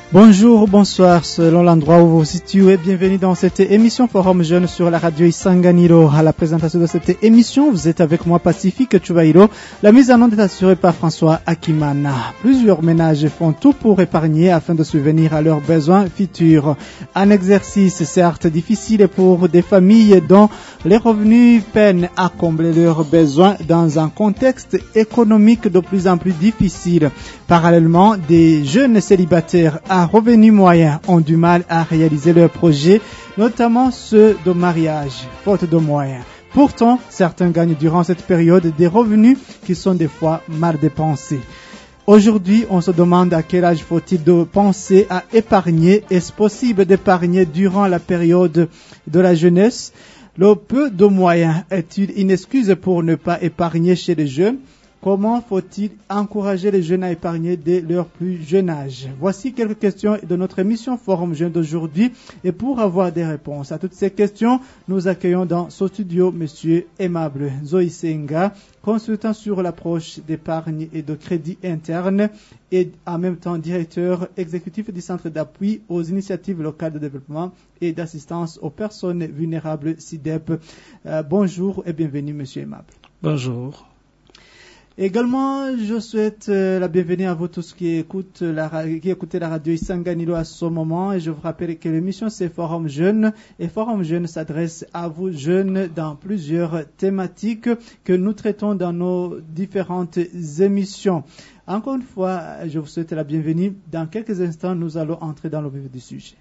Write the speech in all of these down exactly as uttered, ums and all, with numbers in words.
Bonjour, bonsoir, selon l'endroit où vous vous situez. Bienvenue dans cette émission Forum Jeune sur la radio Isanganiro. À la présentation de cette émission, vous êtes avec moi, Pacifique Chubairo. La mise en onde est assurée par François Akimana. Plusieurs ménages font tout pour épargner afin de subvenir à leurs besoins futurs. Un exercice certes difficile pour des familles dont les revenus peinent à combler leurs besoins dans un contexte économique de plus en plus difficile. Parallèlement, des jeunes célibataires à revenus moyens ont du mal à réaliser leurs projets, notamment ceux de mariage, faute de moyens. Pourtant, certains gagnent durant cette période des revenus qui sont des fois mal dépensés. Aujourd'hui, on se demande à quel âge faut-il de penser à épargner. Est-ce possible d'épargner durant la période de la jeunesse? Le peu de moyens est-il une excuse pour ne pas épargner chez les jeunes? Comment faut-il encourager les jeunes à épargner dès leur plus jeune âge? Voici quelques questions de notre émission Forum Jeune d'aujourd'hui. Et pour avoir des réponses à toutes ces questions, nous accueillons dans ce studio M. Aimable Zoïsenga, consultant sur l'approche d'épargne et de crédit interne et en même temps directeur exécutif du Centre d'appui aux initiatives locales de développement et d'assistance aux personnes vulnérables C I D E P. Euh, bonjour et bienvenue M. Aimable. Bonjour. Également, je souhaite euh, la bienvenue à vous tous qui écoutent la, qui écoutez la radio Isanganiro à ce moment. Et je vous rappelle que l'émission c'est Forum Jeune. Et Forum Jeune s'adresse à vous jeunes dans plusieurs thématiques que nous traitons dans nos différentes émissions. Encore une fois, je vous souhaite la bienvenue. Dans quelques instants, nous allons entrer dans le vif du sujet.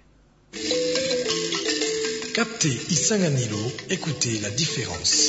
Captez Isanganiro, écoutez la différence.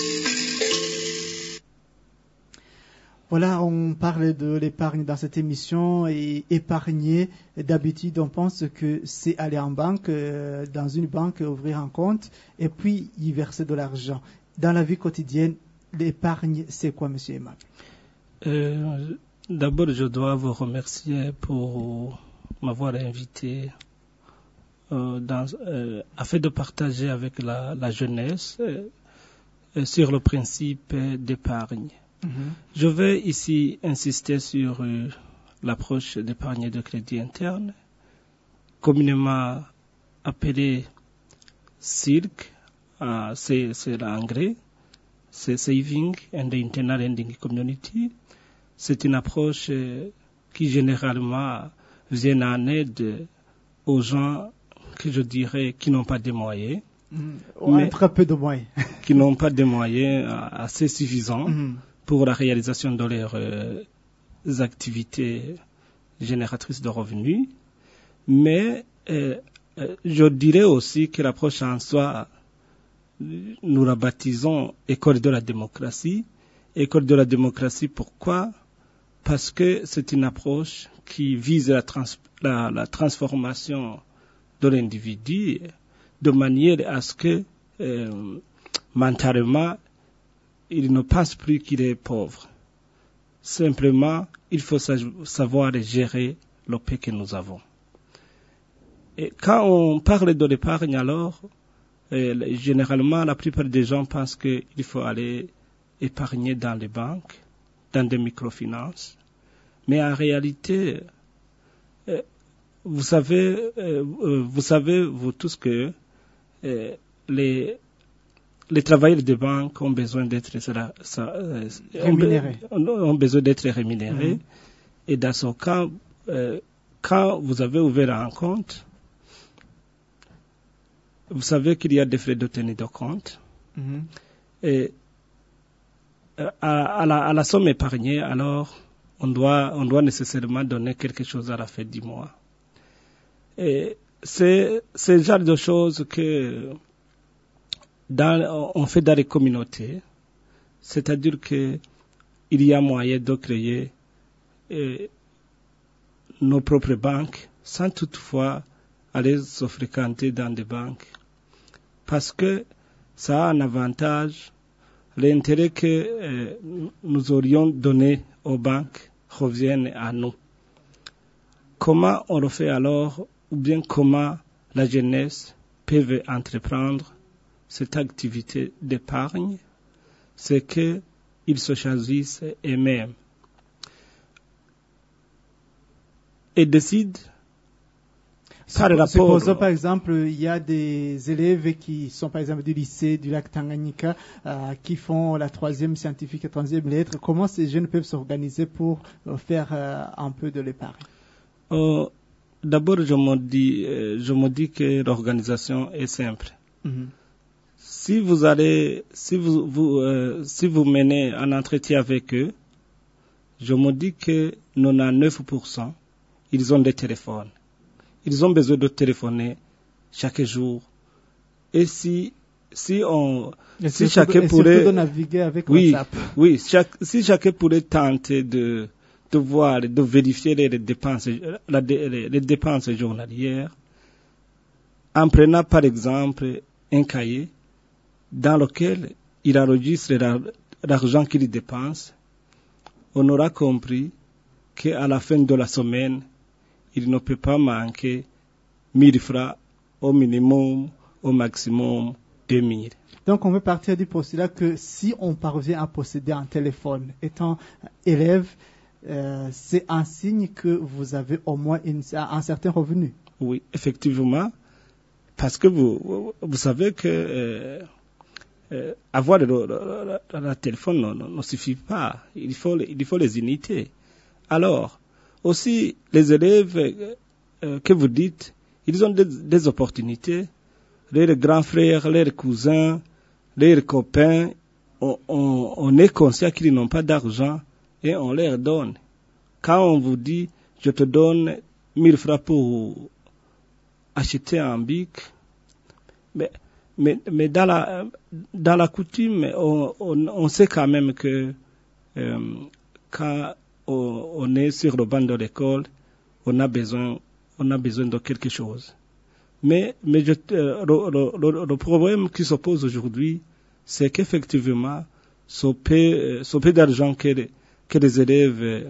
Voilà, on parle de l'épargne dans cette émission et épargner, d'habitude on pense que c'est aller en banque, euh, dans une banque, ouvrir un compte et puis y verser de l'argent. Dans la vie quotidienne, l'épargne, c'est quoi, monsieur Aimable? euh, D'abord, je dois vous remercier pour m'avoir invité euh, dans, euh, afin de partager avec la, la jeunesse euh, sur le principe d'épargne. Mm-hmm. Je vais ici insister sur euh, l'approche d'épargne de crédit interne, communément appelée S I R C, euh, c'est, c'est l'anglais, c'est Saving and Internal Lending Community. C'est une approche euh, qui généralement vient en aide aux gens que je dirais qui n'ont pas de moyens, mm-hmm. mais très peu de moyens, qui n'ont pas de moyens assez suffisants. Mm-hmm. pour la réalisation de leurs euh, activités génératrices de revenus. Mais euh, euh, je dirais aussi que l'approche en soi, nous la baptisons École de la démocratie. École de la démocratie, pourquoi? Parce que c'est une approche qui vise la, trans- la, la transformation de l'individu de manière à ce que euh, mentalement, il ne pense plus qu'il est pauvre. Simplement, il faut savoir gérer le peu que nous avons. Et quand on parle de l'épargne, alors, euh, généralement, la plupart des gens pensent qu'il faut aller épargner dans les banques, dans des microfinances. Mais en réalité, euh, vous savez, euh, vous savez, vous tous que euh, les Les travailleurs des banques ont besoin d'être ça, ça, euh, rémunérés. Ont, ont besoin d'être rémunérés. Mm-hmm. Et dans ce cas, euh, quand vous avez ouvert un compte, vous savez qu'il y a des frais de tenue de compte. Mm-hmm. Et à, à, la, à la somme épargnée, alors, on doit, on doit nécessairement donner quelque chose à la fin du mois. Et c'est, c'est le genre de choses que Dans, on fait dans les communautés, c'est-à-dire que il y a moyen de créer euh, nos propres banques sans toutefois aller se fréquenter dans des banques, parce que ça a un avantage. L'intérêt que euh, nous aurions donné aux banques revient à nous. Comment on le fait alors, ou bien comment la jeunesse peut entreprendre cette activité d'épargne? C'est qu'ils se choisissent eux-mêmes et décident par rapport... Supposons par exemple, il y a des élèves qui sont par exemple du lycée du lac Tanganyika euh, qui font la troisième scientifique et troisième lettre. Comment ces jeunes peuvent s'organiser pour euh, faire euh, un peu de l'épargne? euh, D'abord, je me dis, euh, je me dis que l'organisation est simple. Mm-hmm. Si vous allez, si vous, vous euh, si vous menez un entretien avec eux, je me dis que quatre-vingt-dix-neuf pour cent ils ont des téléphones. Ils ont besoin de téléphoner chaque jour. Et si, si on, et si chacun de, pourrait, de naviguer avec oui, WhatsApp. Oui, chaque, si chacun pourrait tenter de, de voir, de vérifier les dépenses, la, les, les dépenses journalières, en prenant par exemple un cahier dans lequel il enregistre l'argent qu'il dépense, on aura compris qu'à la fin de la semaine, il ne peut pas manquer mille francs au minimum, au maximum deux mille. Donc on veut partir du postulat que si on parvient à posséder un téléphone étant élève, euh, c'est un signe que vous avez au moins une, un certain revenu. Oui, effectivement, parce que vous, vous savez que euh, euh, avoir le, le, le, le téléphone ne, ne, ne suffit pas, il faut, il faut les unités. Alors, aussi, les élèves euh, que vous dites, ils ont des, des opportunités. Leurs grands frères, leurs cousins, leurs copains, on, on, on est conscient qu'ils n'ont pas d'argent et on leur donne. Quand on vous dit, je te donne mille francs pour acheter un bic, mais, mais, mais dans, la, dans la coutume, on, on, on sait quand même que euh, quand on est sur le banc de l'école, on a besoin, on a besoin de quelque chose. Mais, mais je, euh, le, le, le problème qui se pose aujourd'hui, c'est qu'effectivement, ce peu, ce peu d'argent que les, que les élèves euh,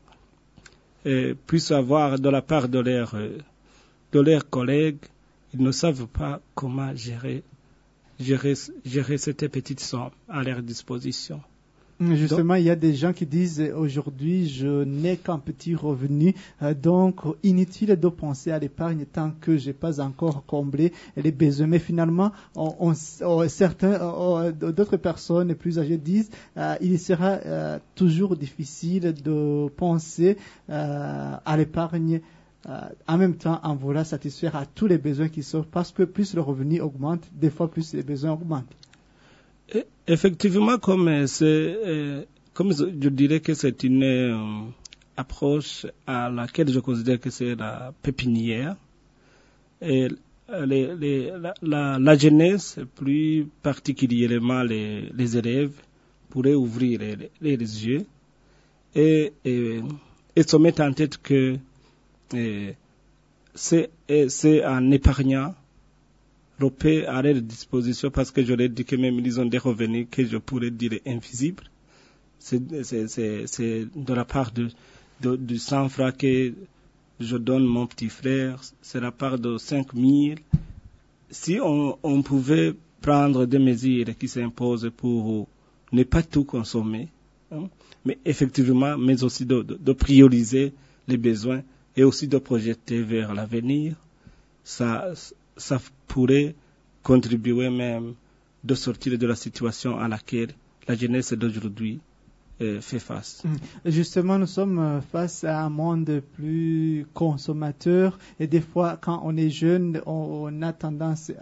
euh, puissent avoir de la part de leurs, de leurs collègues, ils ne savent pas comment gérer, gérer, gérer cette petite somme à leur disposition. Justement, donc, il y a des gens qui disent aujourd'hui, je n'ai qu'un petit revenu, euh, donc inutile de penser à l'épargne tant que je n'ai pas encore comblé les besoins. Mais finalement, on, on, on, certains, on, d'autres personnes plus âgées disent euh, il sera euh, toujours difficile de penser euh, à l'épargne. Euh, en même temps, en voulant satisfaire à tous les besoins qui sortent, parce que plus le revenu augmente, des fois plus les besoins augmentent. Effectivement, comme, c'est, comme je dirais que c'est une euh, approche à laquelle je considère que c'est la pépinière. Et les, les, la, la, la jeunesse, plus particulièrement les, les élèves, pourraient ouvrir les, les, les yeux et, et, et se mettre en tête que et, c'est, et, c'est en épargnant paix à leur disposition, parce que je leur dis que même ils ont des revenus que je pourrais dire invisibles. C'est, c'est, c'est, c'est de la part de, de, de cent francs que je donne mon petit frère, c'est la part de cinq mille. Si on, on pouvait prendre des mesures qui s'imposent pour ne pas tout consommer, hein, mais effectivement, mais aussi de, de, de prioriser les besoins et aussi de projeter vers l'avenir, ça, ça pourrait contribuer même de sortir de la situation à laquelle la jeunesse d'aujourd'hui euh, fait face. Justement, nous sommes face à un monde plus consommateur et des fois, quand on est jeune, on, on a tendance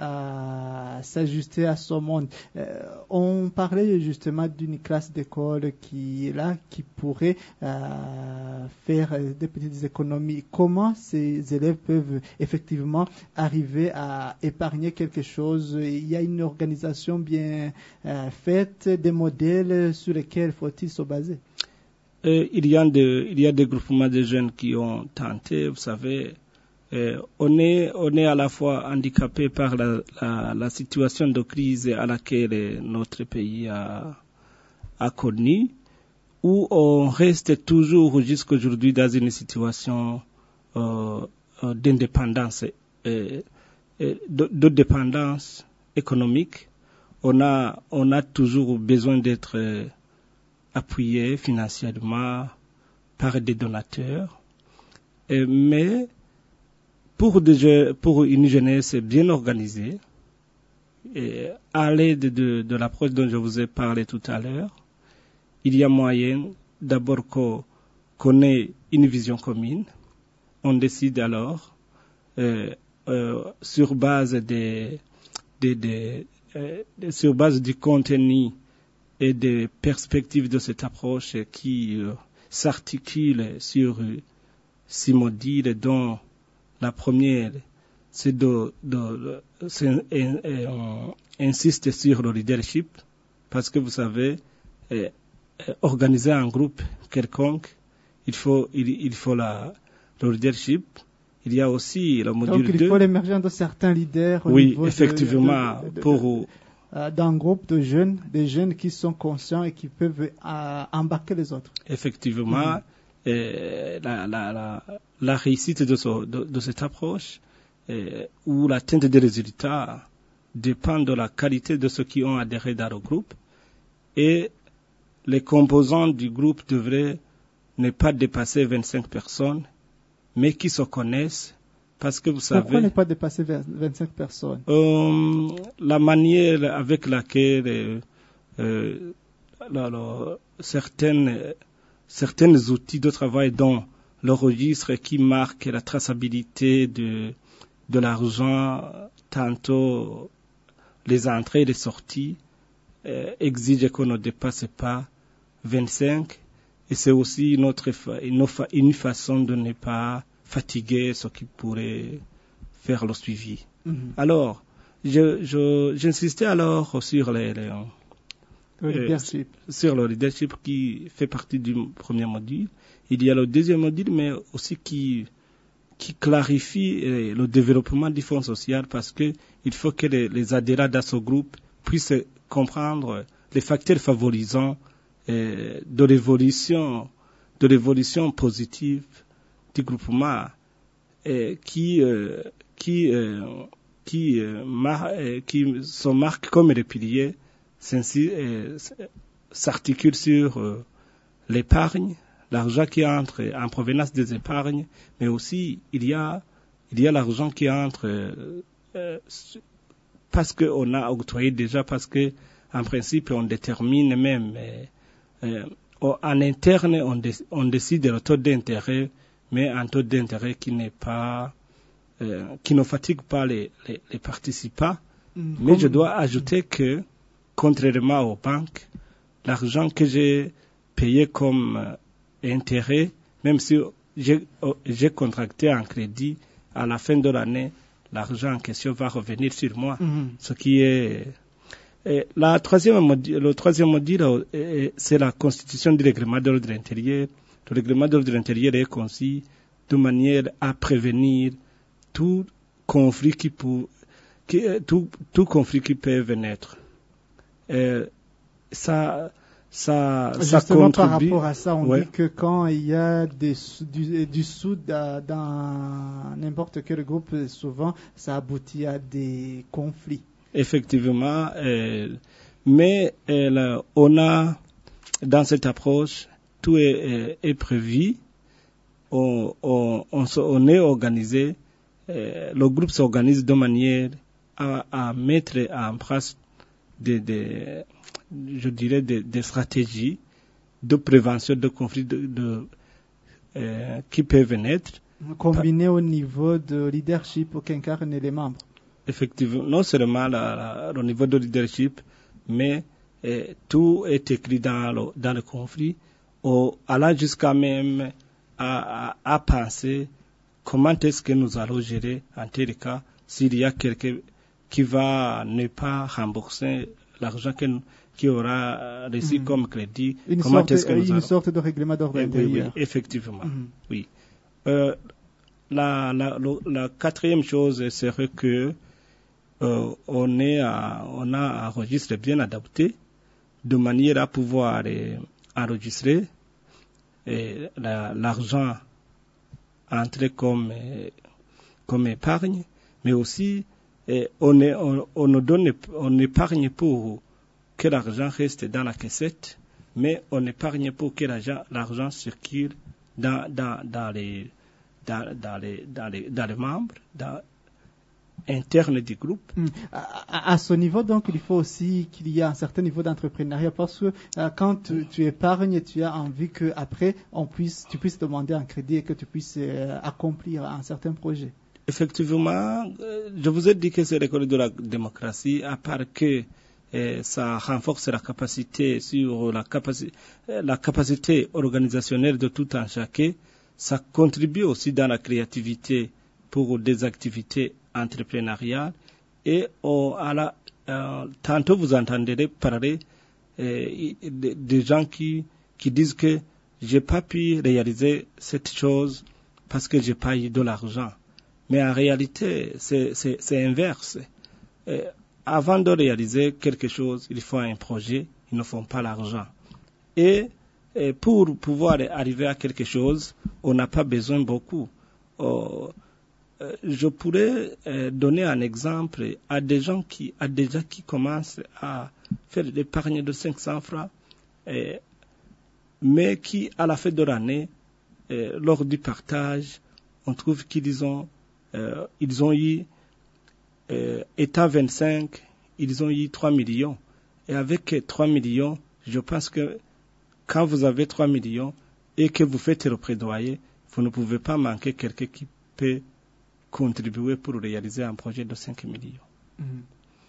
à s'ajuster à ce monde. Euh, on parlait justement d'une classe d'école qui est là, qui pourrait euh, faire des petites économies. Comment ces élèves peuvent effectivement arriver à épargner quelque chose? Il y a une organisation bien euh, faite, des modèles sur lesquels faut-il se baser? Euh, il, y a de, il y a des groupements de jeunes qui ont tenté, vous savez, euh, on, est, on est à la fois handicapé par la, la, la situation de crise à laquelle notre pays a, a connu, où on reste toujours jusqu'à aujourd'hui dans une situation euh, d'indépendance, euh, de, de dépendance économique. On a, on a toujours besoin d'être euh, appuyé financièrement par des donateurs, et, mais pour, de, pour une jeunesse bien organisée, et à l'aide de, de l'approche dont je vous ai parlé tout à l'heure, il y a moyen d'abord qu'on, qu'on ait une vision commune. On décide alors euh, euh, sur base des, des, des, euh, sur base du contenu et des perspectives de cette approche qui euh, s'articule sur euh, six modules, dont la première, c'est de, de, de c'est, et, et on insiste sur le leadership, parce que vous savez, euh, organiser un groupe quelconque, il faut, il, il faut la, le leadership. Il y a aussi le module deux. Donc il faut l'émergence de certains leaders. Au oui, niveau effectivement, de, de, de, pour euh, d'un groupe de jeunes, des jeunes qui sont conscients et qui peuvent euh, embarquer les autres. Effectivement, mmh. euh, la, la, la, la réussite de, ce, de, de cette approche euh, ou l'atteinte des résultats dépend de la qualité de ceux qui ont adhéré dans le groupe, et les composants du groupe devraient ne pas dépasser vingt-cinq personnes, mais qui se connaissent. Parce que vous savez. Pourquoi ne pas dépasser vingt-cinq personnes? euh, La manière avec laquelle euh, euh, la, la, certaines, certains outils de travail, dont le registre qui marque la traçabilité de, de l'argent, tantôt les entrées et les sorties, euh, exigent qu'on ne dépasse pas vingt-cinq. Et c'est aussi une, autre, une, une façon de ne pas fatiguer ceux qui pourraient faire le suivi. Mm-hmm. Alors, je, je, j'insistais alors sur les, les, le leadership. Euh, sur le leadership qui fait partie du premier module. Il y a le deuxième module, mais aussi qui, qui clarifie euh, le développement du fonds social, parce que il faut que les, les adhérents dans ce groupe puissent comprendre les facteurs favorisants euh, de l'évolution, de l'évolution positive du groupement, euh, qui, euh, qui, euh, qui, euh, mar- euh, qui se marque comme les piliers, euh, s'articule sur euh, l'épargne, l'argent qui entre en provenance des épargnes, mais aussi il y a, il y a l'argent qui entre euh, euh, parce qu'on a octroyé déjà, parce que en principe on détermine même euh, euh, en interne on, dé, on décide le taux d'intérêt, mais un taux d'intérêt qui n'est pas, euh, qui ne fatigue pas les, les, les participants. Mmh, mais comme... je dois ajouter que, contrairement aux banques, l'argent que j'ai payé comme euh, intérêt, même si j'ai, oh, j'ai contracté un crédit, à la fin de l'année, l'argent en question va revenir sur moi, mmh. ce qui est... Et la troisième module, le troisième module, euh, c'est la constitution du règlement de l'ordre intérieur. Le règlement de l'ordre intérieur est conçu de manière à prévenir tout conflit qui peut, qui, tout, tout conflit qui peut naître. Euh, ça, ça, Justement, ça contribue. Par rapport à ça, on ouais. dit que quand il y a des, du, du soude dans n'importe quel groupe, souvent, ça aboutit à des conflits. Effectivement, euh, mais euh, on a, dans cette approche, tout est, est, est prévu, on, on, on, on est organisé, euh, le groupe s'organise de manière à, à mettre en place des, des, je dirais des, des stratégies de prévention de conflits de, de, euh, qui peuvent naître. Combiné au niveau de leadership qu'incarnent les membres. Effectivement, non seulement la, la, au niveau de leadership, mais eh, tout est écrit dans le, dans le conflit, au, allant jusqu'à même à, à, à penser comment est-ce que nous allons gérer en tel cas s'il y a quelqu'un qui va ne pas rembourser l'argent que, qui aura reçu mmh. comme crédit. Une, comment sorte, est-ce que nous une allons... sorte de règlement d'ordre intérieur. Oui, oui, effectivement, mmh. oui. Euh, la, la, la, la quatrième chose serait que Euh, on, est à, on a un registre bien adapté de manière à pouvoir euh, enregistrer euh, la, l'argent entré comme, euh, comme épargne, mais aussi euh, on, est, on, on, donne, on épargne pour que l'argent reste dans la caissette, mais on épargne pour que l'argent, l'argent circule dans, dans, dans, les, dans, dans, les, dans, les, dans les membres, dans, internes du groupe. Mmh. À, à ce niveau, donc, il faut aussi qu'il y ait un certain niveau d'entrepreneuriat parce que euh, quand tu, tu épargnes, tu as envie qu'après, on puisse, tu puisses demander un crédit et que tu puisses euh, accomplir un certain projet. Effectivement, euh, je vous ai dit que c'est l'école de la démocratie, à part que euh, ça renforce la capacité sur la, capaci- la capacité organisationnelle de tout un chacun, ça contribue aussi dans la créativité pour des activités entrepreneuriales et oh, à la, euh, tantôt vous entendrez parler euh, de, de gens qui, qui disent que j'ai pas pu réaliser cette chose parce que j'ai pas eu de l'argent. Mais en réalité, c'est, c'est, c'est inverse. Euh, avant de réaliser quelque chose, il faut un projet, ils ne font pas l'argent. Et, et pour pouvoir arriver à quelque chose, on n'a pas besoin beaucoup. Oh, euh, je pourrais euh, donner un exemple à des gens qui, à des gens qui commencent à faire l'épargne de cinq cents francs, euh, mais qui, à la fin de l'année, euh, lors du partage, on trouve qu'ils ont Euh, ils ont eu, euh, état vingt-cinq, ils ont eu trois millions. Et avec trois millions, je pense que quand vous avez trois millions et que vous faites le plaidoyer, vous ne pouvez pas manquer quelqu'un qui peut contribuer pour réaliser un projet de cinq millions. Mmh.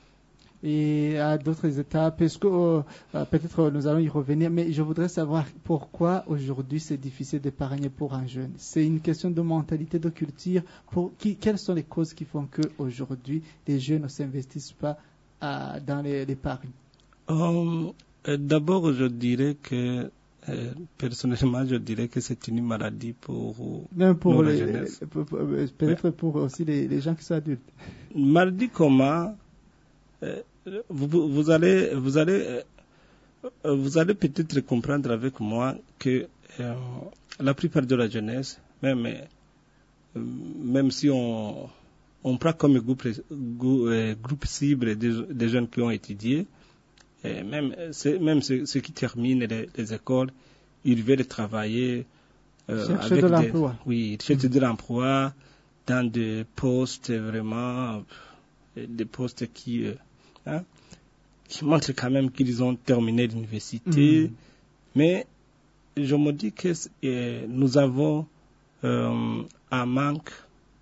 Et à d'autres étapes, est-ce que euh, peut-être nous allons y revenir, mais je voudrais savoir pourquoi aujourd'hui c'est difficile d'épargner pour un jeune. C'est une question de mentalité, de culture. Pour qui, quelles sont les causes qui font que aujourd'hui les jeunes ne s'investissent pas à, dans les, l'épargne? Um, euh, d'abord, je dirais que euh, personnellement, je dirais que c'est une maladie pour, Même pour la les, jeunesse. Pour, pour, peut-être ouais. Pour aussi les, les gens qui sont adultes. Maladie comment? Euh, vous, vous allez, vous allez, euh, vous allez peut-être comprendre avec moi que euh, la plupart de la jeunesse, même, euh, même si on, on prend comme groupe, euh, groupe cible des, des jeunes qui ont étudié, et même, c'est, même ceux, ceux qui terminent les, les écoles, ils veulent travailler euh, avec de l'emploi. Des, oui, ils cherchent mmh. de l'emploi dans des postes vraiment, des postes qui euh, Hein, qui montrent quand même qu'ils ont terminé l'université. Mmh. Mais je me dis que euh, nous avons euh, un manque,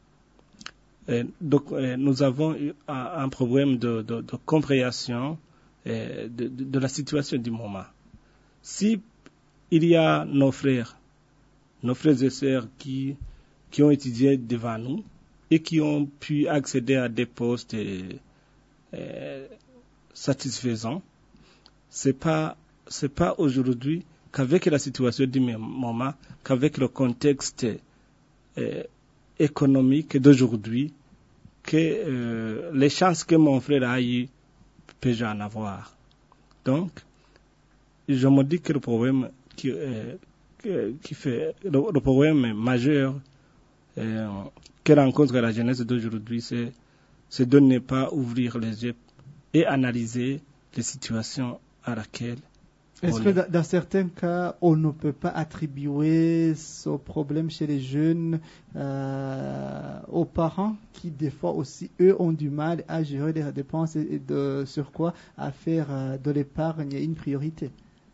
euh, donc euh, nous avons un, un problème de, de, de compréhension euh, de, de, de la situation du moment. Si il y a nos frères, nos frères et sœurs qui, qui ont étudié devant nous et qui ont pu accéder à des postes euh, Euh, satisfaisant, c'est pas c'est pas aujourd'hui qu'avec la situation du moment, qu'avec le contexte euh, économique d'aujourd'hui, que euh, les chances que mon frère a eu peut en avoir. Donc, je me dis que le problème qui, euh, qui fait le, le problème majeur euh, que rencontre la jeunesse d'aujourd'hui, c'est c'est de ne pas ouvrir les yeux et analyser les situations à laquelle Est-ce que est. Dans certains cas, on ne peut pas attribuer ce problème chez les jeunes euh, aux parents qui, des fois aussi, eux, ont du mal à gérer les dépenses et de, sur quoi à faire euh, de l'épargne une priorité?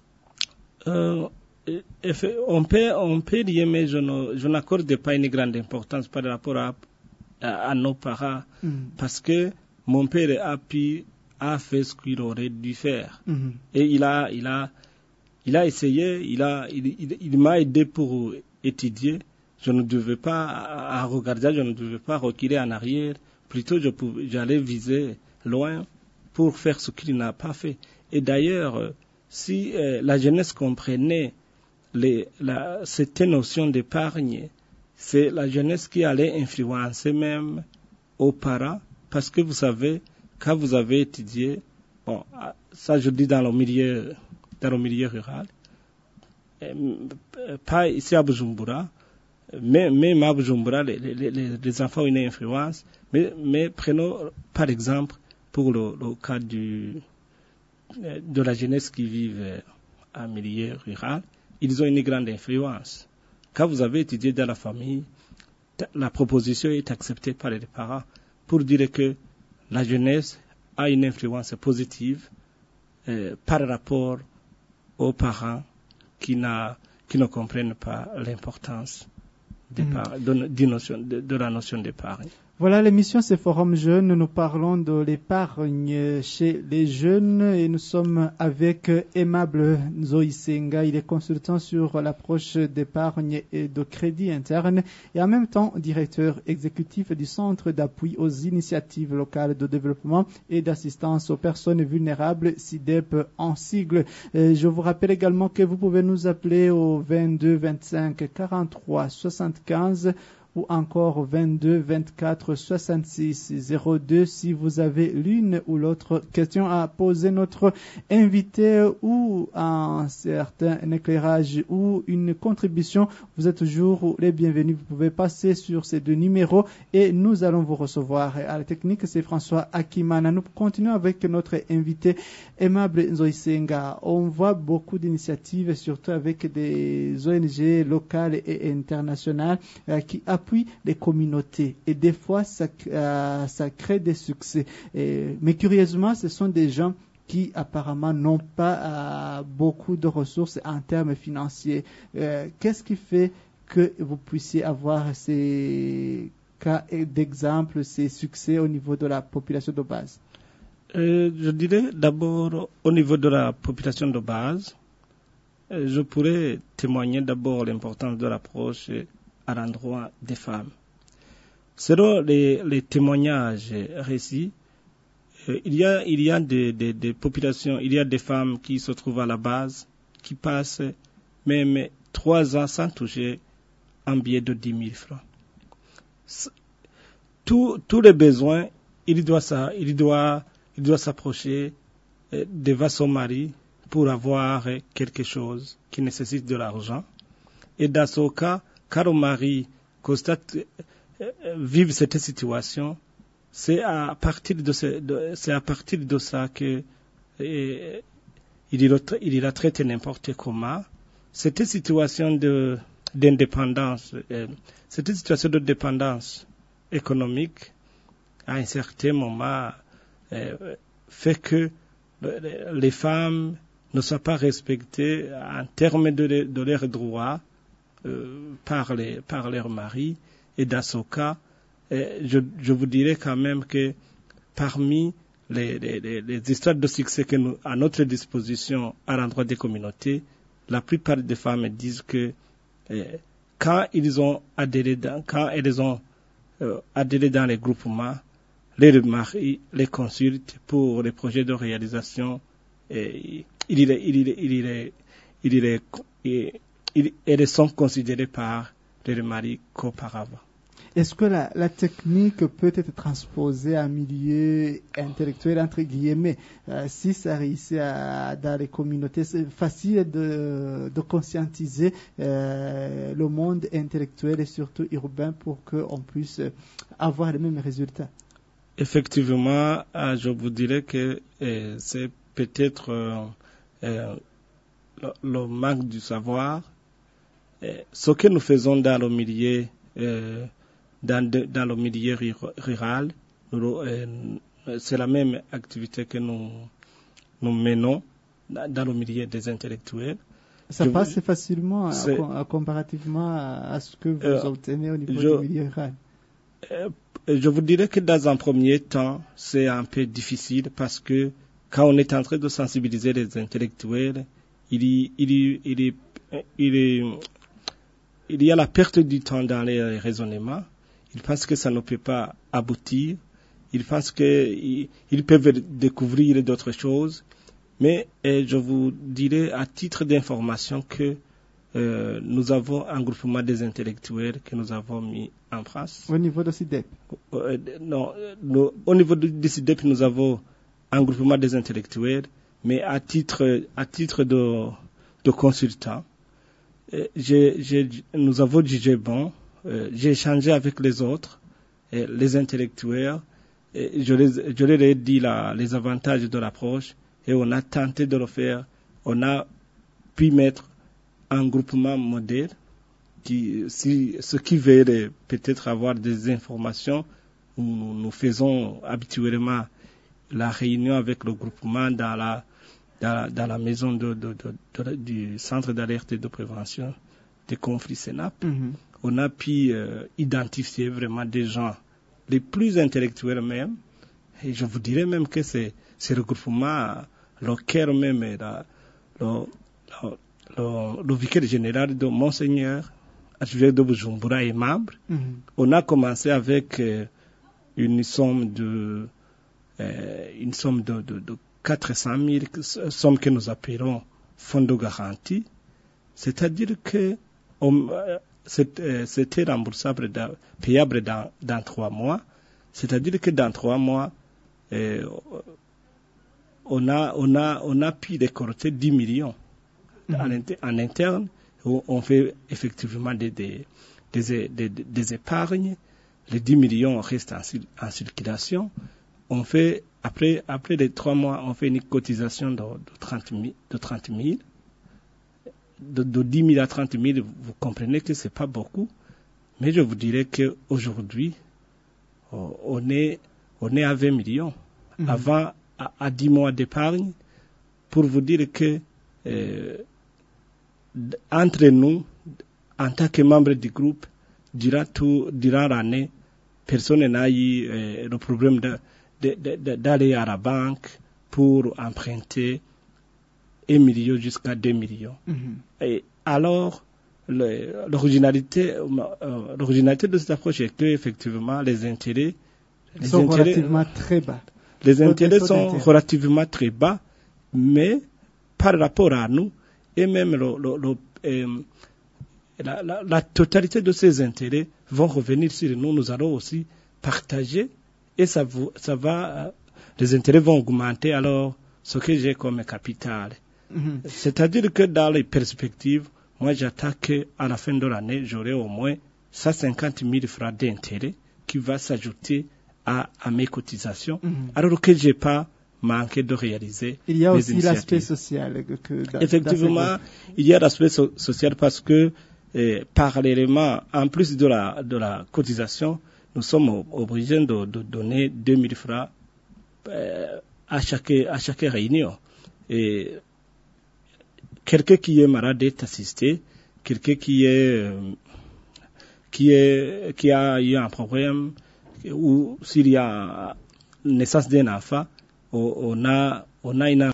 euh, on peut, on peut dire, mais je, ne, je n'accorde pas une grande importance par rapport à à nos parents, mm. parce que mon père a pu, a fait ce qu'il aurait dû faire. Mm-hmm. Et il a, il a, il a essayé, il a, il, il, il m'a aidé pour étudier. Je ne devais pas, à regarder, je ne devais pas reculer en arrière. Plutôt, je pouvais, j'allais viser loin pour faire ce qu'il n'a pas fait. Et d'ailleurs, si euh, la jeunesse comprenait les, la, cette notion d'épargne, c'est la jeunesse qui allait influencer même aux parents, parce que vous savez, quand vous avez étudié, bon, ça je dis dans le milieu, dans le milieu rural, pas ici à Bujumbura, mais même à Bujumbura, les, les, les, les enfants ont une influence, mais, mais prenons par exemple pour le, le cas du, de la jeunesse qui vit en milieu rural, ils ont une grande influence. Quand vous avez étudié dans la famille, la proposition est acceptée par les parents pour dire que la jeunesse a une influence positive euh, par rapport aux parents qui, n'a, qui ne comprennent pas l'importance des mmh. par, de, de, notion, de, de la notion d'épargne. Voilà, l'émission c'est Forum Jeune. Nous parlons de l'épargne chez les jeunes et nous sommes avec Aimable Nzoïsenga. Il est consultant sur l'approche d'épargne et de crédit interne et en même temps directeur exécutif du Centre d'appui aux initiatives locales de développement et d'assistance aux personnes vulnérables, C I D E P en sigle. Et je vous rappelle également que vous pouvez nous appeler au vingt-deux vingt-cinq quarante-trois soixante-quinze ou encore vingt-deux vingt-quatre soixante-six zéro deux si vous avez l'une ou l'autre question à poser notre invité ou un certain éclairage ou une contribution. Vous êtes toujours les bienvenus. Vous pouvez passer sur ces deux numéros et nous allons vous recevoir. À la technique, c'est François Akimana. Nous continuons avec notre invité Aimable Nzoïsenga. On voit beaucoup d'initiatives, surtout avec des O N G locales et internationales euh, qui appuient les communautés et des fois ça, euh, ça crée des succès. Et, mais curieusement, ce sont des gens qui apparemment n'ont pas euh, beaucoup de ressources en termes financiers. Euh, qu'est-ce qui fait que vous puissiez avoir ces cas d'exemple, ces succès au niveau de la population de base? euh, Je dirais d'abord au niveau de la population de base, euh, je pourrais témoigner d'abord l'importance de l'approche à l'endroit des femmes. Selon les, les témoignages récits, euh, il y a, il y a des, des, des populations, il y a des femmes qui se trouvent à la base, qui passent même trois ans sans toucher un billet de dix mille francs. Tous les besoins, il doit, ça, il doit, il doit s'approcher euh, devant son mari pour avoir quelque chose qui nécessite de l'argent. Et dans ce cas, car le mari constate, euh, vive cette situation, c'est à partir de, ce, de, c'est à partir de ça que euh, il, il la traite n'importe comment. Cette situation de, d'indépendance, euh, cette situation de dépendance économique, à un certain moment, euh, fait que les femmes ne sont pas respectées en termes de, de leurs droits Euh, par, les, par leur mari. Et dans ce cas, euh, je, je vous dirais quand même que parmi les, les, les histoires de succès que nous, à notre disposition à l'endroit des communautés, la plupart des femmes disent que euh, quand ils ont adhéré dans, quand elles ont euh, adhéré dans les groupements, les maris les consultent pour les projets de réalisation. Et il, il, il, il, il, il, il, il, elles sont considérées par les maris qu'auparavant. Est-ce que la, la technique peut être transposée à un milieu intellectuel, entre guillemets, euh, si ça réussit à, dans les communautés? C'est facile de, de conscientiser euh, le monde intellectuel et surtout urbain pour qu'on puisse avoir les mêmes résultats. Effectivement, euh, je vous dirais que euh, c'est peut-être euh, euh, le, le manque du savoir. Ce que nous faisons dans le milieu, euh, dans, de, dans le milieu rural, nous, euh, c'est la même activité que nous, nous menons dans, dans le milieu des intellectuels. Ça je passe vous, facilement à, comparativement à, à ce que vous euh, obtenez au niveau je, du milieu rural. Euh, je vous dirais que dans un premier temps, c'est un peu difficile parce que quand on est en train de sensibiliser les intellectuels, il y, il y, il y, il y, il y a la perte du temps dans les raisonnements. Ils pensent que ça ne peut pas aboutir. Ils pensent qu'ils ils peuvent découvrir d'autres choses. Mais eh, je vous dirais à titre d'information que euh, nous avons un groupement des intellectuels que nous avons mis en place. Au niveau de C I D E P euh, Non, nous, au niveau de C I D E P, nous avons un groupement des intellectuels, mais à titre, à titre de, de consultant. J'ai, j'ai, nous avons jugé bon, euh, j'ai échangé avec les autres, et les intellectuels, et je, les, je leur ai dit la, les avantages de l'approche et on a tenté de le faire. On a pu mettre un groupement modèle qui, si, ceux qui veulent peut-être avoir des informations, nous, nous faisons habituellement la réunion avec le groupement dans la, dans la, dans la maison de, de, de, de, du centre d'alerte et de prévention des conflits SENAP. Mm-hmm. On a pu euh, identifier vraiment des gens les plus intellectuels même, et je vous dirais même que c'est ce regroupement, le cœur même, la, le, le, le, le vicaire général de Monseigneur, archevêque de Bujumbura est membre. Mm-hmm. On a commencé avec euh, une somme de euh, une somme de, de, de quatre cent mille, somme que nous appelons fonds de garantie, c'est-à-dire que on, euh, c'était, c'était remboursable, dans, payable dans, dans trois mois, c'est-à-dire que dans trois mois, euh, on a on a on a pu récolter dix millions mm-hmm. en, en interne. Où on fait effectivement des des, des, des, des épargnes. Les dix millions restent en, en circulation. On fait, après, après les trois mois, on fait une cotisation de, de trente mille. De, trente mille. De, de dix mille à trente mille, vous comprenez que ce n'est pas beaucoup. Mais je vous dirais qu'aujourd'hui, on est, on est à vingt millions. Mmh. Avant, à, à dix mois d'épargne, pour vous dire que euh, entre nous, en tant que membres du groupe, durant, tout, durant l'année, personne n'a eu euh, le problème de, de, de, de, d'aller à la banque pour emprunter un million jusqu'à deux millions. Mm-hmm. Et alors, le, l'originalité, euh, l'originalité de cette approche est que, effectivement, les intérêts, les sont intérêts, relativement très bas. Les intérêts sont d'intérêt. relativement très bas, mais par rapport à nous, et même le, le, le, euh, la, la, la totalité de ces intérêts vont revenir sur nous. Nous allons aussi partager et ça, vous, ça va, les intérêts vont augmenter alors ce que j'ai comme capital. Mm-hmm. C'est-à-dire que dans les perspectives, moi j'attends qu'à la fin de l'année, j'aurai au moins cent cinquante mille francs d'intérêt qui va s'ajouter à, à mes cotisations, mm-hmm. alors que je n'ai pas manqué de réaliser. Il y a aussi l'aspect social. Que, que dans, Effectivement, dans il y a l'aspect so- social parce que eh, parallèlement, en plus de la, de la cotisation, nous sommes obligés de, de donner deux mille francs eh, à, chaque, à chaque réunion. Et quelqu'un qui est malade est assisté, quelqu'un qui est, euh, qui est, qui a eu un problème, ou s'il y a naissance d'un enfant, on a, on a une